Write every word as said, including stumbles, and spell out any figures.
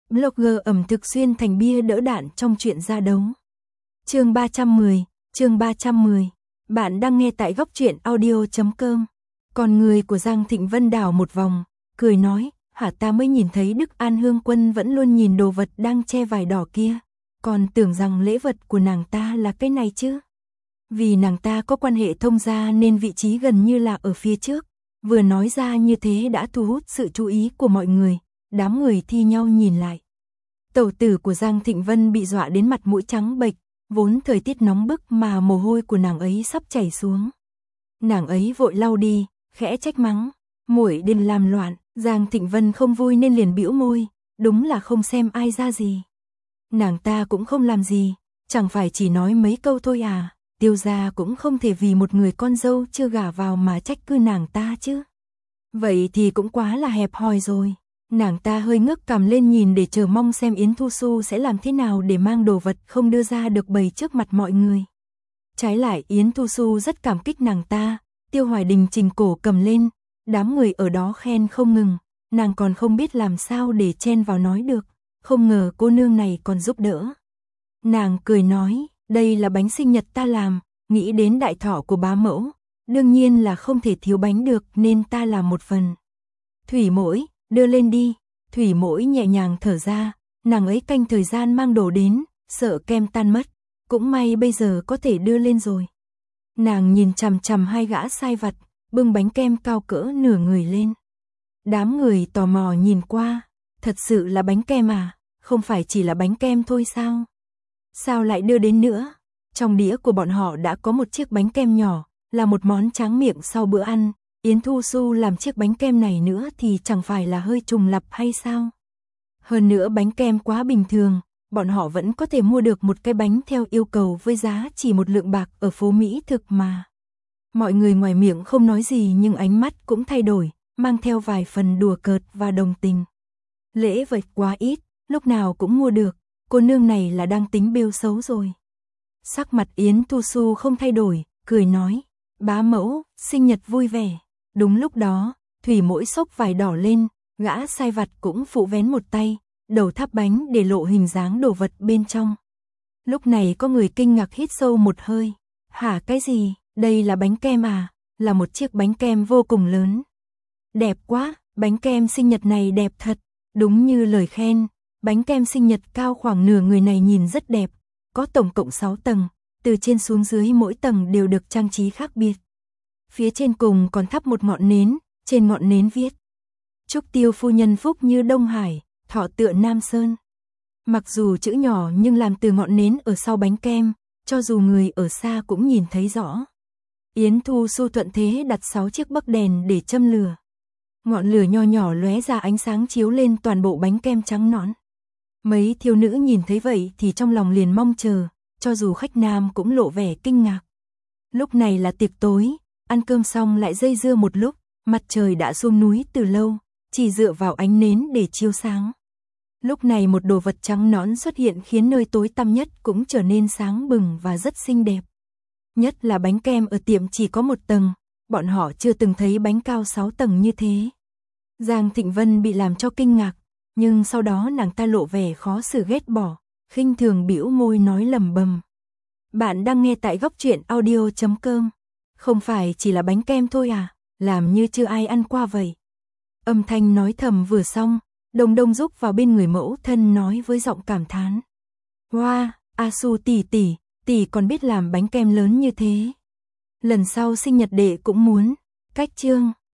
Blogger ẩm thực xuyên thành bia đỡ đạn trong chuyện ra đấu. Chương ba trăm mười, chương ba trăm mười. Bạn đang nghe tại góc truyện audio chấm com. Còn người của Giang Thịnh Vân đảo một vòng, cười nói, hả ta mới nhìn thấy Đức An Hương Quân vẫn luôn nhìn đồ vật đang che vải đỏ kia, còn tưởng rằng lễ vật của nàng ta là cái này chứ. Vì nàng ta có quan hệ thông gia nên vị trí gần như là ở phía trước, vừa nói ra như thế đã thu hút sự chú ý của mọi người, đám người thi nhau nhìn lại. Tẩu tử của Giang Thịnh Vân bị dọa đến mặt mũi trắng bệch, vốn thời tiết nóng bức mà mồ hôi của nàng ấy sắp chảy xuống. Nàng ấy vội lau đi, khẽ trách mắng, muội đừng làm loạn. Giang Thịnh Vân không vui nên liền bĩu môi, đúng là không xem ai ra gì. Nàng ta cũng không làm gì, chẳng phải chỉ nói mấy câu thôi à, Tiêu gia cũng không thể vì một người con dâu chưa gả vào mà trách cứ nàng ta chứ. Vậy thì cũng quá là hẹp hòi rồi. Nàng ta hơi ngước cằm lên nhìn để chờ mong xem Yến Thu Xu sẽ làm thế nào để mang đồ vật không đưa ra được bày trước mặt mọi người. Trái lại Yến Thu Xu rất cảm kích nàng ta, Tiêu Hoài Đình trình cổ cầm lên, đám người ở đó khen không ngừng, nàng còn không biết làm sao để chen vào nói được, không ngờ cô nương này còn giúp đỡ. Nàng cười nói, đây là bánh sinh nhật ta làm, nghĩ đến đại thọ của bá mẫu, đương nhiên là không thể thiếu bánh được nên ta làm một phần. Thủy Mỗi, đưa lên đi. Thủy Mỗi nhẹ nhàng thở ra, nàng ấy canh thời gian mang đồ đến, sợ kem tan mất, cũng may bây giờ có thể đưa lên rồi. Nàng nhìn chằm chằm hai gã sai vặt, bưng bánh kem cao cỡ nửa người lên. Đám người tò mò nhìn qua, thật sự là bánh kem à, không phải chỉ là bánh kem thôi sao? Sao lại đưa đến nữa? Trong đĩa của bọn họ đã có một chiếc bánh kem nhỏ, là một món tráng miệng sau bữa ăn. Yến Thu Xu làm chiếc bánh kem này nữa thì chẳng phải là hơi trùng lặp hay sao? Hơn nữa bánh kem quá bình thường, bọn họ vẫn có thể mua được một cái bánh theo yêu cầu với giá chỉ một lượng bạc ở phố Mỹ thực mà. Mọi người ngoài miệng không nói gì nhưng ánh mắt cũng thay đổi, mang theo vài phần đùa cợt và đồng tình. Lễ vật quá ít, lúc nào cũng mua được, cô nương này là đang tính bêu xấu rồi. Sắc mặt Yến Thu Xu không thay đổi, cười nói, bá mẫu, sinh nhật vui vẻ. Đúng lúc đó, Thủy Mỗi xốc vải đỏ lên, gã sai vặt cũng phụ vén một tay, đầu tháp bánh để lộ hình dáng đồ vật bên trong. Lúc này có người kinh ngạc hít sâu một hơi, hả cái gì, đây là bánh kem à, là một chiếc bánh kem vô cùng lớn. Đẹp quá, bánh kem sinh nhật này đẹp thật, đúng như lời khen, bánh kem sinh nhật cao khoảng nửa người này nhìn rất đẹp, có tổng cộng sáu tầng, từ trên xuống dưới mỗi tầng đều được trang trí khác biệt. Phía trên cùng còn thắp một ngọn nến, trên ngọn nến viết, chúc Tiêu phu nhân phúc như Đông Hải, thọ tựa Nam Sơn. Mặc dù chữ nhỏ nhưng làm từ ngọn nến ở sau bánh kem, cho dù người ở xa cũng nhìn thấy rõ. Yến Thu Xu thuận thế đặt sáu chiếc bắc đèn để châm lửa. Ngọn lửa nho nhỏ lóe ra ánh sáng chiếu lên toàn bộ bánh kem trắng nõn. Mấy thiếu nữ nhìn thấy vậy thì trong lòng liền mong chờ, cho dù khách nam cũng lộ vẻ kinh ngạc. Lúc này là tiệc tối, ăn cơm xong lại dây dưa một lúc, mặt trời đã xuống núi từ lâu, chỉ dựa vào ánh nến để chiếu sáng. Lúc này một đồ vật trắng nõn xuất hiện khiến nơi tối tăm nhất cũng trở nên sáng bừng và rất xinh đẹp. Nhất là bánh kem ở tiệm chỉ có một tầng, bọn họ chưa từng thấy bánh cao sáu tầng như thế. Giang Thịnh Vân bị làm cho kinh ngạc, nhưng sau đó nàng ta lộ vẻ khó xử ghét bỏ, khinh thường bĩu môi nói lẩm bẩm. Bạn đang nghe tại góc truyện audio chấm com. Không phải chỉ là bánh kem thôi à, làm như chưa ai ăn qua vậy. Âm thanh nói thầm vừa xong, Đồng Đông rúc vào bên người mẫu thân nói với giọng cảm thán. Wow, A Su tỷ tỷ, tỷ còn biết làm bánh kem lớn như thế. Lần sau sinh nhật đệ cũng muốn. Cách chương.